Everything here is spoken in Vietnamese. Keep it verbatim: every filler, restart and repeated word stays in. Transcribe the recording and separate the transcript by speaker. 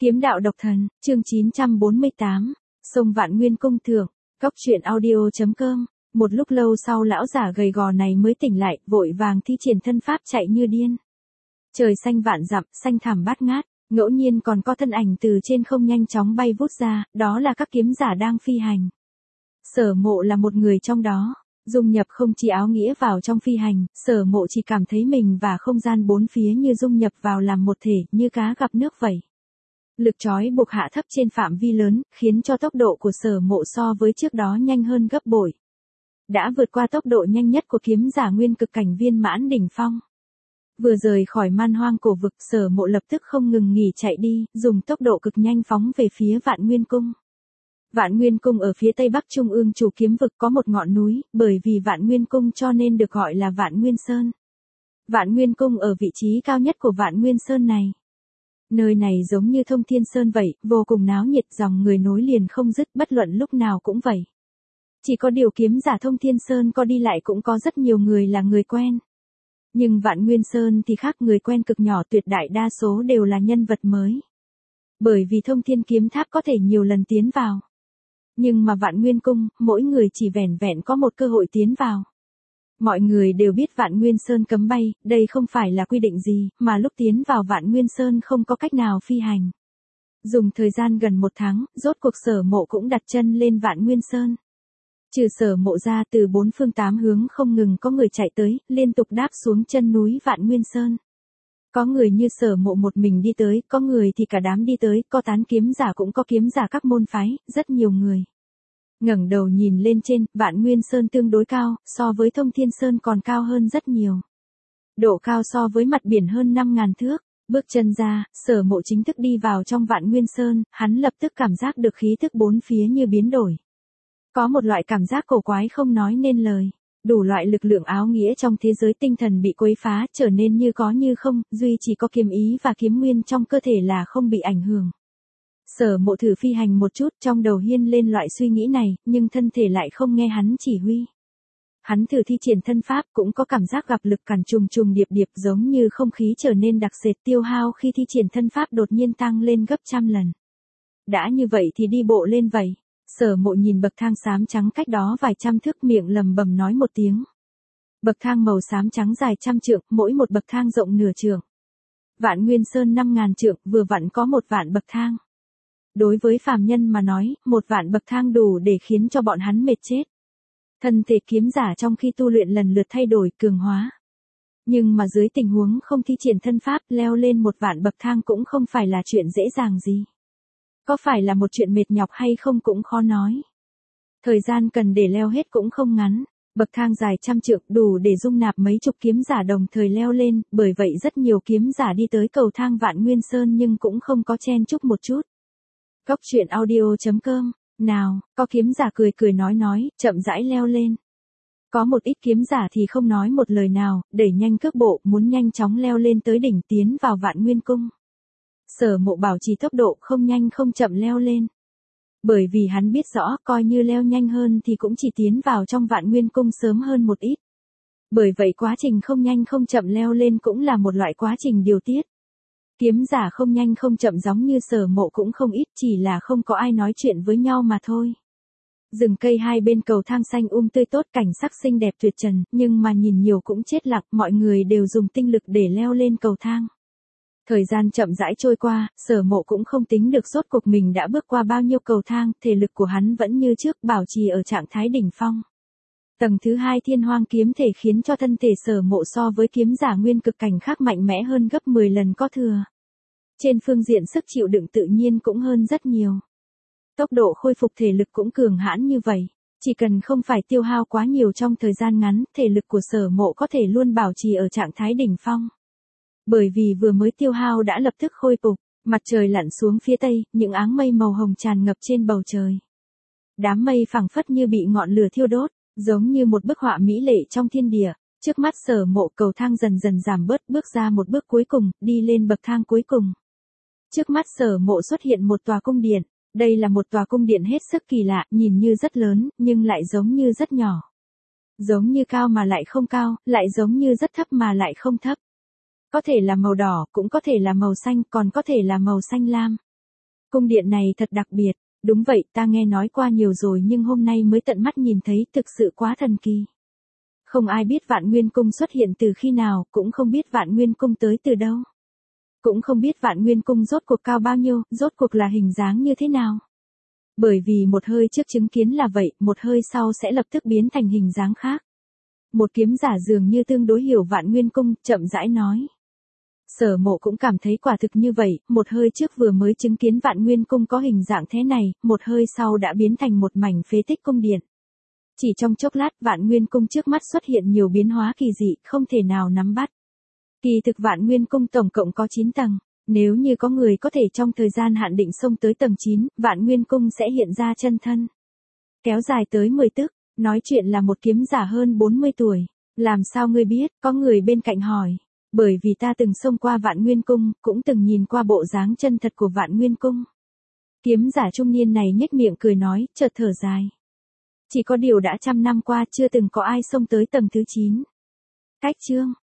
Speaker 1: Kiếm đạo độc thần, chương chín trăm bốn mươi tám, sông Vạn Nguyên cung thượng, góc truyện audio chấm com. Một lúc lâu sau lão giả gầy gò này mới tỉnh lại, vội vàng thi triển thân pháp chạy như điên. Trời xanh vạn dặm, xanh thẳm bát ngát, ngẫu nhiên còn có thân ảnh từ trên không nhanh chóng bay vút ra, đó là các kiếm giả đang phi hành. Sở Mộ là một người trong đó, dung nhập không chỉ áo nghĩa vào trong phi hành, Sở Mộ chỉ cảm thấy mình và không gian bốn phía như dung nhập vào làm một thể, như cá gặp nước vậy. Lực trói buộc hạ thấp trên phạm vi lớn, khiến cho tốc độ của Sở Mộ so với trước đó nhanh hơn gấp bội. Đã vượt qua tốc độ nhanh nhất của kiếm giả nguyên cực cảnh viên mãn đỉnh phong. Vừa rời khỏi man hoang cổ vực, Sở Mộ lập tức không ngừng nghỉ chạy đi, dùng tốc độ cực nhanh phóng về phía Vạn Nguyên cung. Vạn Nguyên cung ở phía tây bắc trung ương chủ kiếm vực có một ngọn núi, bởi vì Vạn Nguyên cung cho nên được gọi là Vạn Nguyên Sơn. Vạn Nguyên cung ở vị trí cao nhất của Vạn Nguyên Sơn này. Nơi này giống như Thông Thiên Sơn vậy, vô cùng náo nhiệt, dòng người nối liền không dứt, bất luận lúc nào cũng vậy. Chỉ có điều kiếm giả Thông Thiên Sơn có đi lại cũng có rất nhiều người là người quen. Nhưng Vạn Nguyên Sơn thì khác, người quen cực nhỏ, tuyệt đại đa số đều là nhân vật mới. Bởi vì Thông Thiên Kiếm Tháp có thể nhiều lần tiến vào. Nhưng mà Vạn Nguyên cung, mỗi người chỉ vẻn vẹn có một cơ hội tiến vào. Mọi người đều biết Vạn Nguyên Sơn cấm bay, đây không phải là quy định gì, mà lúc tiến vào Vạn Nguyên Sơn không có cách nào phi hành. Dùng thời gian gần một tháng, rốt cuộc Sở Mộ cũng đặt chân lên Vạn Nguyên Sơn. Trừ Sở Mộ ra, từ bốn phương tám hướng không ngừng có người chạy tới, liên tục đáp xuống chân núi Vạn Nguyên Sơn. Có người như Sở Mộ một mình đi tới, có người thì cả đám đi tới, có tán kiếm giả cũng có kiếm giả các môn phái, rất nhiều người. Ngẩng đầu nhìn lên trên, Vạn Nguyên Sơn tương đối cao, so với Thông Thiên Sơn còn cao hơn rất nhiều. Độ cao so với mặt biển hơn năm ngàn thước, bước chân ra, Sở Mộ chính thức đi vào trong Vạn Nguyên Sơn, hắn lập tức cảm giác được khí thức bốn phía như biến đổi. Có một loại cảm giác cổ quái không nói nên lời. Đủ loại lực lượng áo nghĩa trong thế giới tinh thần bị quấy phá, trở nên như có như không, duy chỉ có kiếm ý và kiếm nguyên trong cơ thể là không bị ảnh hưởng. Sở Mộ thử phi hành một chút, trong đầu hiên lên loại suy nghĩ này, nhưng thân thể lại không nghe hắn chỉ huy. Hắn thử thi triển thân pháp, cũng có cảm giác gặp lực cản trùng trùng điệp điệp, giống như không khí trở nên đặc sệt, tiêu hao khi thi triển thân pháp đột nhiên tăng lên gấp trăm lần. Đã như vậy thì đi bộ lên vậy. Sở Mộ nhìn bậc thang xám trắng cách đó vài trăm thước, miệng lầm bầm nói một tiếng. Bậc thang màu xám trắng dài trăm trượng, mỗi một bậc thang rộng nửa trượng. Vạn Nguyên Sơn năm ngàn trượng, vừa vặn có một vạn bậc thang. Đối với phàm nhân mà nói, một vạn bậc thang đủ để khiến cho bọn hắn mệt chết. Thân thể kiếm giả trong khi tu luyện lần lượt thay đổi, cường hóa. Nhưng mà dưới tình huống không thi triển thân pháp, leo lên một vạn bậc thang cũng không phải là chuyện dễ dàng gì. Có phải là một chuyện mệt nhọc hay không cũng khó nói. Thời gian cần để leo hết cũng không ngắn. Bậc thang dài trăm trượng đủ để dung nạp mấy chục kiếm giả đồng thời leo lên, bởi vậy rất nhiều kiếm giả đi tới cầu thang Vạn Nguyên Sơn nhưng cũng không có chen chúc một chút. Góc truyện audio chấm com, nào, có kiếm giả cười cười nói nói, chậm rãi leo lên. Có một ít kiếm giả thì không nói một lời nào, đẩy nhanh cước bộ, muốn nhanh chóng leo lên tới đỉnh tiến vào Vạn Nguyên cung. Sở Mộ bảo trì tốc độ không nhanh không chậm leo lên. Bởi vì hắn biết rõ, coi như leo nhanh hơn thì cũng chỉ tiến vào trong Vạn Nguyên cung sớm hơn một ít. Bởi vậy quá trình không nhanh không chậm leo lên cũng là một loại quá trình điều tiết. Kiếm giả không nhanh không chậm giống như Sở Mộ cũng không ít, chỉ là không có ai nói chuyện với nhau mà thôi. Rừng cây hai bên cầu thang xanh um tươi tốt, cảnh sắc xinh đẹp tuyệt trần, nhưng mà nhìn nhiều cũng chết lặng, mọi người đều dùng tinh lực để leo lên cầu thang. Thời gian chậm rãi trôi qua, Sở Mộ cũng không tính được rốt cuộc mình đã bước qua bao nhiêu cầu thang, thể lực của hắn vẫn như trước, bảo trì ở trạng thái đỉnh phong. Tầng thứ hai Thiên Hoang kiếm thể khiến cho thân thể Sở Mộ so với kiếm giả nguyên cực cảnh khác mạnh mẽ hơn gấp mười lần có thừa. Trên phương diện sức chịu đựng tự nhiên cũng hơn rất nhiều. Tốc độ khôi phục thể lực cũng cường hãn như vậy, chỉ cần không phải tiêu hao quá nhiều trong thời gian ngắn, thể lực của Sở Mộ có thể luôn bảo trì ở trạng thái đỉnh phong. Bởi vì vừa mới tiêu hao đã lập tức khôi phục, mặt trời lặn xuống phía tây, những áng mây màu hồng tràn ngập trên bầu trời. Đám mây phảng phất như bị ngọn lửa thiêu đốt, giống như một bức họa mỹ lệ trong thiên địa. Trước mắt Sở Mộ cầu thang dần dần giảm bớt, bước ra một bước cuối cùng, đi lên bậc thang cuối cùng. Trước mắt Sở Mộ xuất hiện một tòa cung điện. Đây là một tòa cung điện hết sức kỳ lạ, nhìn như rất lớn, nhưng lại giống như rất nhỏ. Giống như cao mà lại không cao, lại giống như rất thấp mà lại không thấp. Có thể là màu đỏ, cũng có thể là màu xanh, còn có thể là màu xanh lam. Cung điện này thật đặc biệt. Đúng vậy, ta nghe nói qua nhiều rồi nhưng hôm nay mới tận mắt nhìn thấy, thực sự quá thần kỳ. Không ai biết Vạn Nguyên Cung xuất hiện từ khi nào, cũng không biết Vạn Nguyên Cung tới từ đâu. Cũng không biết Vạn Nguyên Cung rốt cuộc cao bao nhiêu, rốt cuộc là hình dáng như thế nào. Bởi vì một hơi trước chứng kiến là vậy, một hơi sau sẽ lập tức biến thành hình dáng khác. Một kiếm giả dường như tương đối hiểu Vạn Nguyên Cung, chậm rãi nói. Sở Mộ cũng cảm thấy quả thực như vậy, một hơi trước vừa mới chứng kiến Vạn Nguyên Cung có hình dạng thế này, một hơi sau đã biến thành một mảnh phế tích cung điện. Chỉ trong chốc lát Vạn Nguyên Cung trước mắt xuất hiện nhiều biến hóa kỳ dị, không thể nào nắm bắt. Kỳ thực Vạn Nguyên Cung tổng cộng có chín tầng, nếu như có người có thể trong thời gian hạn định xông tới tầng chín, Vạn Nguyên Cung sẽ hiện ra chân thân. Kéo dài tới mười tức, nói chuyện là một kiếm giả hơn bốn mươi tuổi. Làm sao ngươi biết, có người bên cạnh hỏi. Bởi vì ta từng xông qua Vạn Nguyên Cung, cũng từng nhìn qua bộ dáng chân thật của Vạn Nguyên Cung. Kiếm giả trung niên này nhếch miệng cười nói, chợt thở dài. Chỉ có điều đã trăm năm qua chưa từng có ai xông tới tầng thứ chín. Cách chương